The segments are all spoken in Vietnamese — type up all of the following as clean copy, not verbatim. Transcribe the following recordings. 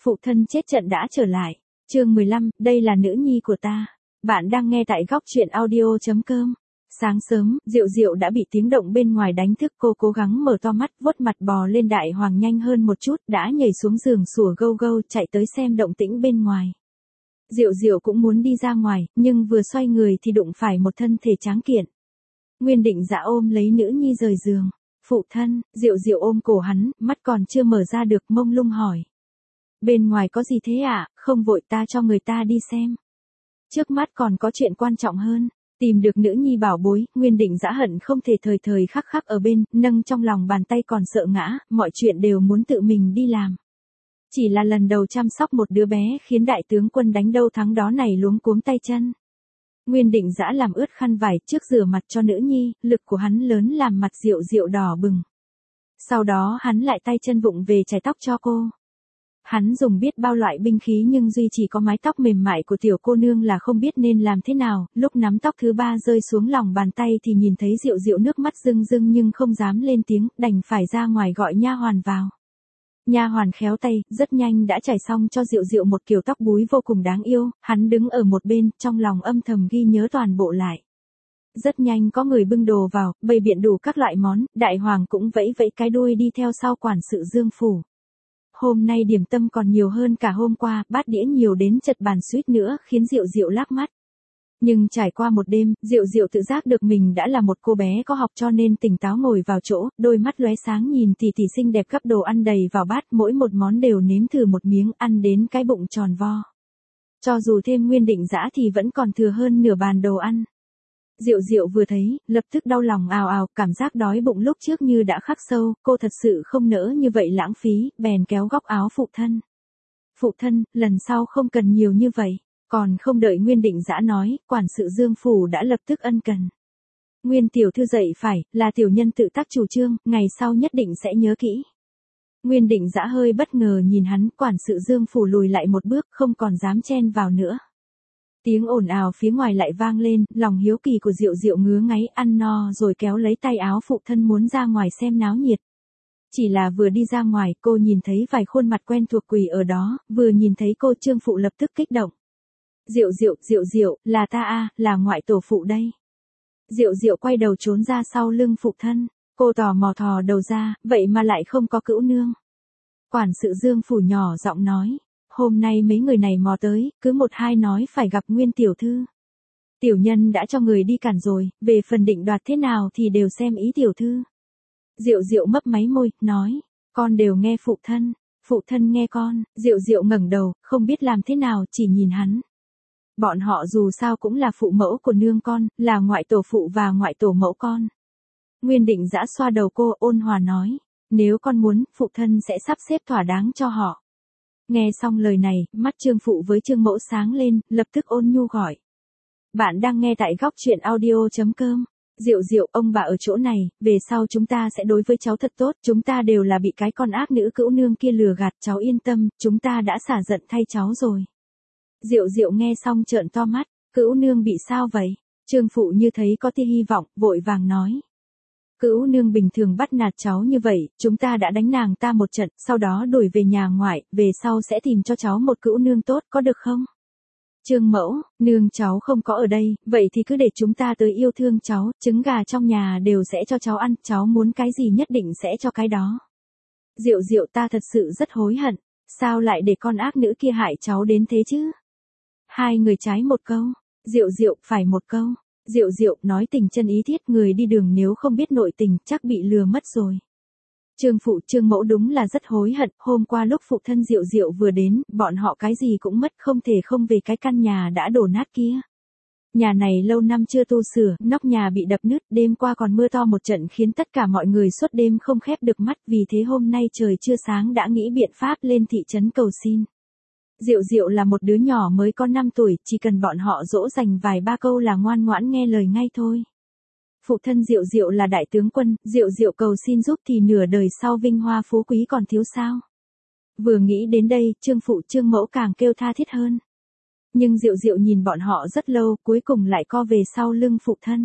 Phụ thân chết trận đã trở lại. Chương 15, đây là nữ nhi của ta. Bạn đang nghe tại góc truyện audio.com. Sáng sớm, Diệu Diệu đã bị tiếng động bên ngoài đánh thức, cô cố gắng mở to mắt, vuốt mặt bò lên đại hoàng nhanh hơn một chút, đã nhảy xuống giường sủa gâu gâu chạy tới xem động tĩnh bên ngoài. Diệu Diệu cũng muốn đi ra ngoài, nhưng vừa xoay người thì đụng phải một thân thể tráng kiện. Nguyên Định Dã ôm lấy nữ nhi rời giường. Phụ thân, Diệu Diệu ôm cổ hắn, mắt còn chưa mở ra được, mông lung hỏi. Bên ngoài có gì thế ạ? Không vội, ta cho người ta đi xem. Trước mắt còn có chuyện quan trọng hơn. Tìm được nữ nhi bảo bối, Nguyên Định Dã hận không thể thời thời khắc khắc ở bên, nâng trong lòng bàn tay còn sợ ngã, mọi chuyện đều muốn tự mình đi làm. Chỉ là lần đầu chăm sóc một đứa bé khiến đại tướng quân đánh đâu thắng đó này luống cuống tay chân. Nguyên Định Dã làm ướt khăn vải trước rửa mặt cho nữ nhi, lực của hắn lớn làm mặt Diệu Diệu đỏ bừng. Sau đó hắn lại tay chân vụng về chải tóc cho cô. Hắn dùng biết bao loại binh khí nhưng duy chỉ có mái tóc mềm mại của tiểu cô nương là không biết nên làm thế nào, lúc nắm tóc thứ ba rơi xuống lòng bàn tay thì nhìn thấy Diệu Diệu nước mắt rưng rưng nhưng không dám lên tiếng, đành phải ra ngoài gọi nha hoàn vào. Nha hoàn khéo tay, rất nhanh đã chải xong cho Diệu Diệu một kiểu tóc búi vô cùng đáng yêu, hắn đứng ở một bên, trong lòng âm thầm ghi nhớ toàn bộ lại. Rất nhanh có người bưng đồ vào, bày biện đủ các loại món, đại hoàng cũng vẫy vẫy cái đuôi đi theo sau quản sự Dương phủ. Hôm nay điểm tâm còn nhiều hơn cả hôm qua, bát đĩa nhiều đến chật bàn suýt nữa khiến Diệu Diệu lác mắt. Nhưng trải qua một đêm, Diệu Diệu tự giác được mình đã là một cô bé có học cho nên tỉnh táo ngồi vào chỗ, đôi mắt lóe sáng nhìn tỷ tỷ xinh đẹp gắp đồ ăn đầy vào bát, mỗi một món đều nếm thử một miếng, ăn đến cái bụng tròn vo. Cho dù thêm Nguyên Định Dã thì vẫn còn thừa hơn nửa bàn đồ ăn. Diệu Diệu vừa thấy, lập tức đau lòng ào ào, cảm giác đói bụng lúc trước như đã khắc sâu, cô thật sự không nỡ như vậy lãng phí, bèn kéo góc áo phụ thân. Phụ thân, lần sau không cần nhiều như vậy. Còn không đợi Nguyên Định Dã nói, quản sự Dương phủ đã lập tức ân cần. Nguyên tiểu thư dạy phải, là tiểu nhân tự tác chủ trương, ngày sau nhất định sẽ nhớ kỹ. Nguyên Định Dã hơi bất ngờ nhìn hắn, quản sự Dương phủ lùi lại một bước, không còn dám chen vào nữa. Tiếng ồn ào phía ngoài lại vang lên, lòng hiếu kỳ của Diệu Diệu ngứa ngáy, ăn no rồi kéo lấy tay áo phụ thân muốn ra ngoài xem náo nhiệt. Chỉ là vừa đi ra ngoài, cô nhìn thấy vài khuôn mặt quen thuộc quỳ ở đó, vừa nhìn thấy cô Trương phụ lập tức kích động. Diệu Diệu, là ta a, là ngoại tổ phụ đây. Diệu Diệu quay đầu trốn ra sau lưng phụ thân, cô tò mò thò đầu ra, vậy mà lại không có cữu nương. Quản sự Dương phủ nhỏ giọng nói, hôm nay mấy người này mò tới, cứ một hai nói phải gặp Nguyên tiểu thư. Tiểu nhân đã cho người đi cản rồi, về phần định đoạt thế nào thì đều xem ý tiểu thư. Diệu Diệu mấp máy môi, nói, con đều nghe phụ thân nghe con. Diệu Diệu ngẩng đầu, không biết làm thế nào, chỉ nhìn hắn. Bọn họ dù sao cũng là phụ mẫu của nương con, là ngoại tổ phụ và ngoại tổ mẫu con. Nguyên Định Dã xoa đầu cô, ôn hòa nói, nếu con muốn, phụ thân sẽ sắp xếp thỏa đáng cho họ. Nghe xong lời này, mắt Trương phụ với Trương mẫu sáng lên, lập tức ôn nhu gọi. Bạn đang nghe tại góc truyện audio.com. Diệu Diệu, ông bà ở chỗ này, về sau chúng ta sẽ đối với cháu thật tốt, chúng ta đều là bị cái con ác nữ cữu nương kia lừa gạt, cháu yên tâm, chúng ta đã xả giận thay cháu rồi. Diệu Diệu nghe xong trợn to mắt, cữu nương bị sao vậy? Trương phụ như thấy có tia hy vọng, vội vàng nói. Cữu nương bình thường bắt nạt cháu như vậy, chúng ta đã đánh nàng ta một trận, sau đó đuổi về nhà ngoại, về sau sẽ tìm cho cháu một cữu nương tốt, có được không? Trương mẫu, nương cháu không có ở đây, vậy thì cứ để chúng ta tới yêu thương cháu, trứng gà trong nhà đều sẽ cho cháu ăn, cháu muốn cái gì nhất định sẽ cho cái đó. Diệu Diệu, ta thật sự rất hối hận, sao lại để con ác nữ kia hại cháu đến thế chứ? Hai người trái một câu, Diệu Diệu phải một câu. Diệu Diệu nói tình chân ý thiết, người đi đường nếu không biết nội tình chắc bị lừa mất rồi. Trương phụ Trương mẫu đúng là rất hối hận, hôm qua lúc phụ thân Diệu Diệu vừa đến, bọn họ cái gì cũng mất, không thể không về cái căn nhà đã đổ nát kia. Nhà này lâu năm chưa tu sửa, nóc nhà bị đập nứt, đêm qua còn mưa to một trận khiến tất cả mọi người suốt đêm không khép được mắt, vì thế hôm nay trời chưa sáng đã nghĩ biện pháp lên thị trấn cầu xin. Diệu Diệu là một đứa nhỏ mới có 5 tuổi, chỉ cần bọn họ dỗ dành vài ba câu là ngoan ngoãn nghe lời ngay thôi. Phụ thân Diệu Diệu là đại tướng quân, Diệu Diệu cầu xin giúp thì nửa đời sau vinh hoa phú quý còn thiếu sao. Vừa nghĩ đến đây, Trương phụ Trương mẫu càng kêu tha thiết hơn. Nhưng Diệu Diệu nhìn bọn họ rất lâu, cuối cùng lại co về sau lưng phụ thân.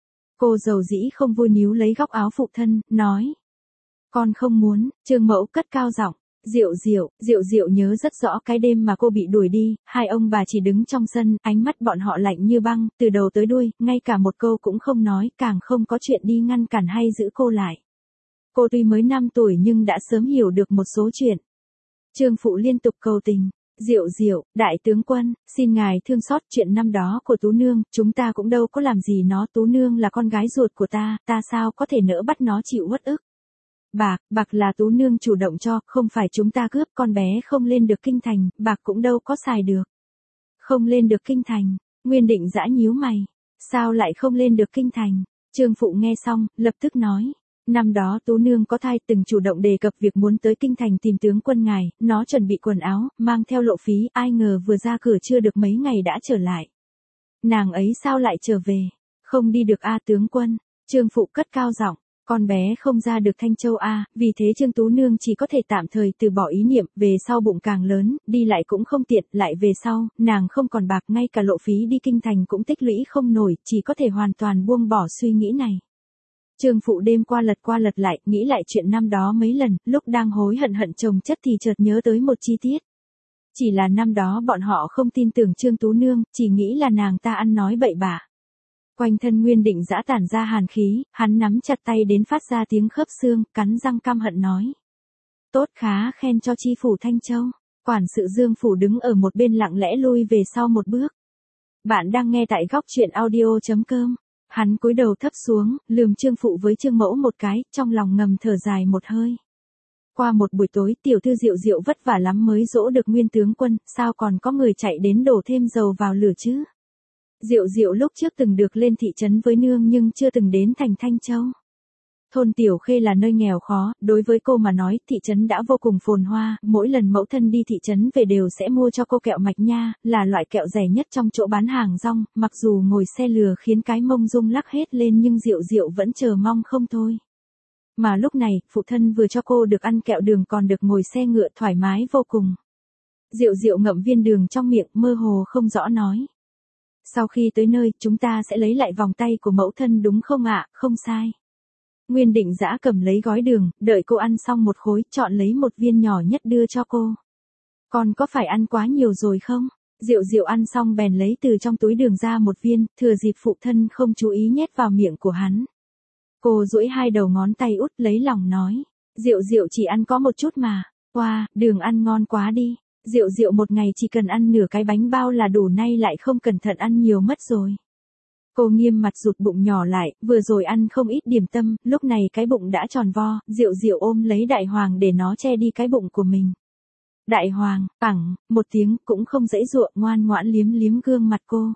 Cô dầu dĩ không vui níu lấy góc áo phụ thân, nói. Con không muốn, Trương mẫu cất cao giọng. Diệu Diệu nhớ rất rõ cái đêm mà cô bị đuổi đi, hai ông bà chỉ đứng trong sân, ánh mắt bọn họ lạnh như băng, từ đầu tới đuôi, ngay cả một câu cũng không nói, càng không có chuyện đi ngăn cản hay giữ cô lại. Cô tuy mới 5 tuổi nhưng đã sớm hiểu được một số chuyện. Trương Phụ liên tục cầu tình. Diệu, đại tướng quân, xin ngài thương xót chuyện năm đó của Tú Nương, chúng ta cũng đâu có làm gì nó, Tú Nương là con gái ruột của ta sao có thể nỡ bắt nó chịu uất ức. Bạc là Tú Nương chủ động cho, không phải chúng ta cướp, con bé không lên được kinh thành, bạc cũng đâu có xài được. Không lên được kinh thành, Nguyên Định Dã nhíu mày. Sao lại không lên được kinh thành? Trương Phụ nghe xong, lập tức nói. Năm đó Tú Nương có thai từng chủ động đề cập việc muốn tới kinh thành tìm tướng quân ngài, nó chuẩn bị quần áo, mang theo lộ phí, ai ngờ vừa ra cửa chưa được mấy ngày đã trở lại. Nàng ấy sao lại trở về? Không đi được tướng quân. Trương Phụ cất cao giọng, con bé không ra được Thanh Châu vì thế Trương Tú Nương chỉ có thể tạm thời từ bỏ ý niệm, về sau bụng càng lớn, đi lại cũng không tiện, lại về sau, nàng không còn bạc, ngay cả lộ phí đi kinh thành cũng tích lũy không nổi, chỉ có thể hoàn toàn buông bỏ suy nghĩ này. Trương Phụ đêm qua lật lại, nghĩ lại chuyện năm đó mấy lần, lúc đang hối hận chồng chất thì chợt nhớ tới một chi tiết. Chỉ là năm đó bọn họ không tin tưởng Trương Tú Nương, chỉ nghĩ là nàng ta ăn nói bậy bạ. Quanh thân Nguyên Định Dã tản ra hàn khí, hắn nắm chặt tay đến phát ra tiếng khớp xương, cắn răng căm hận nói. Tốt khá khen cho chi phủ Thanh Châu. Quản sự Dương Phủ đứng ở một bên lặng lẽ lui về sau một bước. Bạn đang nghe tại góc truyện audio.com. Hắn cúi đầu thấp xuống, lườm Trương Phụ với Trương Mẫu một cái, trong lòng ngầm thở dài một hơi. Qua một buổi tối, tiểu thư Diệu vất vả lắm mới dỗ được Nguyên tướng quân, sao còn có người chạy đến đổ thêm dầu vào lửa chứ? Diệu lúc trước từng được lên thị trấn với nương nhưng chưa từng đến thành Thanh Châu. Thôn Tiểu Khê là nơi nghèo khó, đối với cô mà nói, thị trấn đã vô cùng phồn hoa, mỗi lần mẫu thân đi thị trấn về đều sẽ mua cho cô kẹo mạch nha, là loại kẹo rẻ nhất trong chỗ bán hàng rong, mặc dù ngồi xe lừa khiến cái mông rung lắc hết lên nhưng Diệu vẫn chờ mong không thôi. Mà lúc này, phụ thân vừa cho cô được ăn kẹo đường còn được ngồi xe ngựa thoải mái vô cùng. Diệu ngậm viên đường trong miệng, mơ hồ không rõ nói. Sau khi tới nơi, chúng ta sẽ lấy lại vòng tay của mẫu thân đúng không ạ? Không sai. Nguyên Định Dã cầm lấy gói đường, đợi cô ăn xong một khối, chọn lấy một viên nhỏ nhất đưa cho cô. Con có phải ăn quá nhiều rồi không? Diệu ăn xong bèn lấy từ trong túi đường ra một viên, thừa dịp phụ thân không chú ý nhét vào miệng của hắn. Cô duỗi hai đầu ngón tay út lấy lòng nói. Diệu chỉ ăn có một chút mà. Wow, đường ăn ngon quá đi. Diệu một ngày chỉ cần ăn nửa cái bánh bao là đủ, nay lại không cẩn thận ăn nhiều mất rồi. Cô nghiêm mặt rụt bụng nhỏ lại, vừa rồi ăn không ít điểm tâm, lúc này cái bụng đã tròn vo, Diệu ôm lấy Đại Hoàng để nó che đi cái bụng của mình. Đại Hoàng, một tiếng, cũng không dãy dụa, ngoan ngoãn liếm gương mặt cô.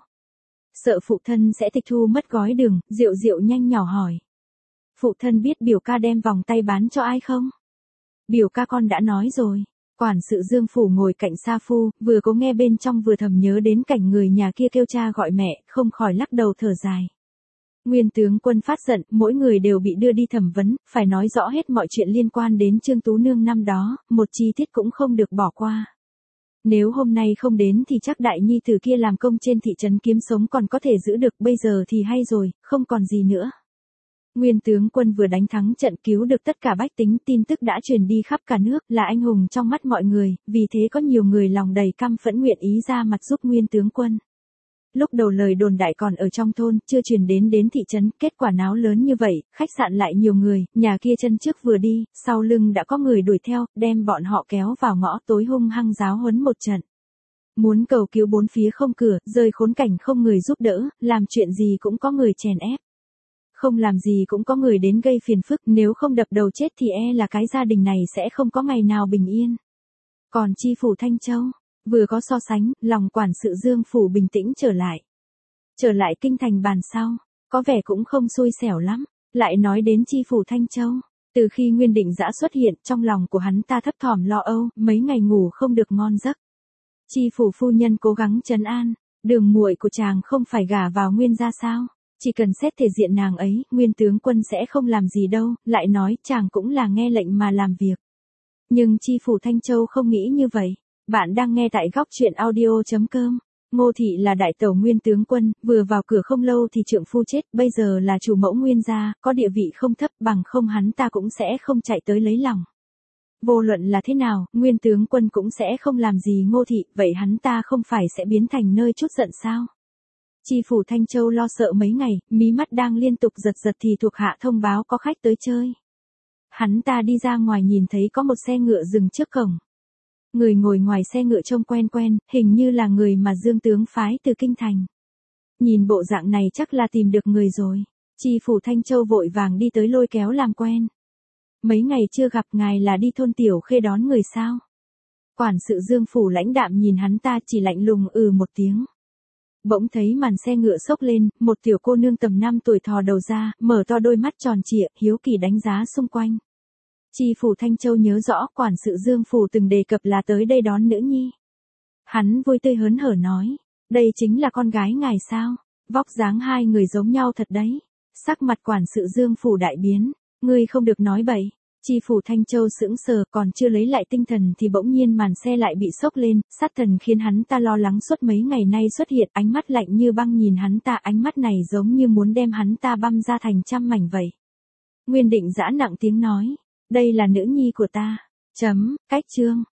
Sợ phụ thân sẽ tịch thu mất gói đường, Diệu nhanh nhỏ hỏi. Phụ thân biết biểu ca đem vòng tay bán cho ai không? Biểu ca con đã nói rồi. Quản sự Dương Phủ ngồi cạnh Sa Phu, vừa có nghe bên trong vừa thầm nhớ đến cảnh người nhà kia kêu cha gọi mẹ, không khỏi lắc đầu thở dài. Nguyên tướng quân phát giận, mỗi người đều bị đưa đi thẩm vấn, phải nói rõ hết mọi chuyện liên quan đến Trương Tú Nương năm đó, một chi tiết cũng không được bỏ qua. Nếu hôm nay không đến thì chắc đại nhi tử kia làm công trên thị trấn kiếm sống còn có thể giữ được, bây giờ thì hay rồi, không còn gì nữa. Nguyên tướng quân vừa đánh thắng trận cứu được tất cả bách tính, tin tức đã truyền đi khắp cả nước, là anh hùng trong mắt mọi người, vì thế có nhiều người lòng đầy căm phẫn nguyện ý ra mặt giúp Nguyên tướng quân. Lúc đầu lời đồn đại còn ở trong thôn, chưa truyền đến thị trấn, kết quả náo lớn như vậy, khách sạn lại nhiều người, nhà kia chân trước vừa đi, sau lưng đã có người đuổi theo, đem bọn họ kéo vào ngõ tối hung hăng giáo huấn một trận. Muốn cầu cứu bốn phía không cửa, rơi khốn cảnh không người giúp đỡ, làm chuyện gì cũng có người chèn ép. Không làm gì cũng có người đến gây phiền phức, nếu không đập đầu chết thì là cái gia đình này sẽ không có ngày nào bình yên. Còn chi phủ Thanh Châu, vừa có so sánh, lòng quản sự Dương Phủ bình tĩnh trở lại. Trở lại kinh thành bàn sau, có vẻ cũng không xui xẻo lắm, lại nói đến chi phủ Thanh Châu. Từ khi Nguyên Định Dã xuất hiện, trong lòng của hắn ta thấp thỏm lo âu, mấy ngày ngủ không được ngon giấc. Chi phủ phu nhân cố gắng trấn an, Đường muội của chàng không phải gả vào Nguyên gia sao? Chỉ cần xét thể diện nàng ấy, Nguyên tướng quân sẽ không làm gì đâu, lại nói chàng cũng là nghe lệnh mà làm việc. Nhưng chi phủ Thanh Châu không nghĩ như vậy. Bạn đang nghe tại góc truyện audio.com. Ngô Thị là đại tẩu Nguyên tướng quân, vừa vào cửa không lâu thì trượng phu chết, bây giờ là chủ mẫu Nguyên gia, có địa vị không thấp, bằng không hắn ta cũng sẽ không chạy tới lấy lòng. Vô luận là thế nào, Nguyên tướng quân cũng sẽ không làm gì Ngô thị, vậy hắn ta không phải sẽ biến thành nơi chút giận sao? Chi phủ Thanh Châu lo sợ mấy ngày, mí mắt đang liên tục giật giật thì thuộc hạ thông báo có khách tới chơi. Hắn ta đi ra ngoài nhìn thấy có một xe ngựa dừng trước cổng. Người ngồi ngoài xe ngựa trông quen quen, hình như là người mà Dương tướng phái từ kinh thành. Nhìn bộ dạng này chắc là tìm được người rồi. Chi phủ Thanh Châu vội vàng đi tới lôi kéo làm quen. Mấy ngày chưa gặp ngài là đi thôn Tiểu Khê đón người sao? Quản sự Dương phủ lãnh đạm nhìn hắn ta chỉ lạnh lùng một tiếng. Bỗng thấy màn xe ngựa xốc lên, một tiểu cô nương tầm 5 tuổi thò đầu ra, mở to đôi mắt tròn trịa, hiếu kỳ đánh giá xung quanh. Chi phủ Thanh Châu nhớ rõ quản sự Dương phủ từng đề cập là tới đây đón nữ nhi. Hắn vui tươi hớn hở nói, đây chính là con gái ngài sao? Vóc dáng hai người giống nhau thật đấy. Sắc mặt quản sự Dương phủ đại biến, ngươi không được nói bậy. Chi phủ Thanh Châu sững sờ, còn chưa lấy lại tinh thần thì bỗng nhiên màn xe lại bị xốc lên, sát thần khiến hắn ta lo lắng suốt mấy ngày nay xuất hiện, ánh mắt lạnh như băng nhìn hắn ta, ánh mắt này giống như muốn đem hắn ta băm ra thành trăm mảnh vậy. Nguyên Định giã nặng tiếng nói, đây là nữ nhi của ta. Cách chương.